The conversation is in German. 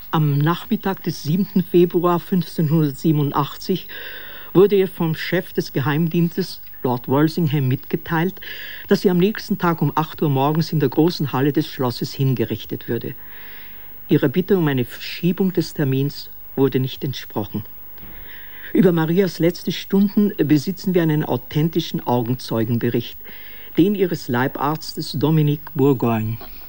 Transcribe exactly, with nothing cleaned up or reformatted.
Am Nachmittag des siebten Februar fünfzehnhundertsiebenundachtzig wurde ihr vom Chef des Geheimdienstes, Lord Walsingham, mitgeteilt, dass sie am nächsten Tag um acht Uhr morgens in der großen Halle des Schlosses hingerichtet würde. Ihrer Bitte um eine Verschiebung des Termins wurde nicht entsprochen. Über Marias letzte Stunden besitzen wir einen authentischen Augenzeugenbericht, den ihres Leibarztes Dominique Bourgogne.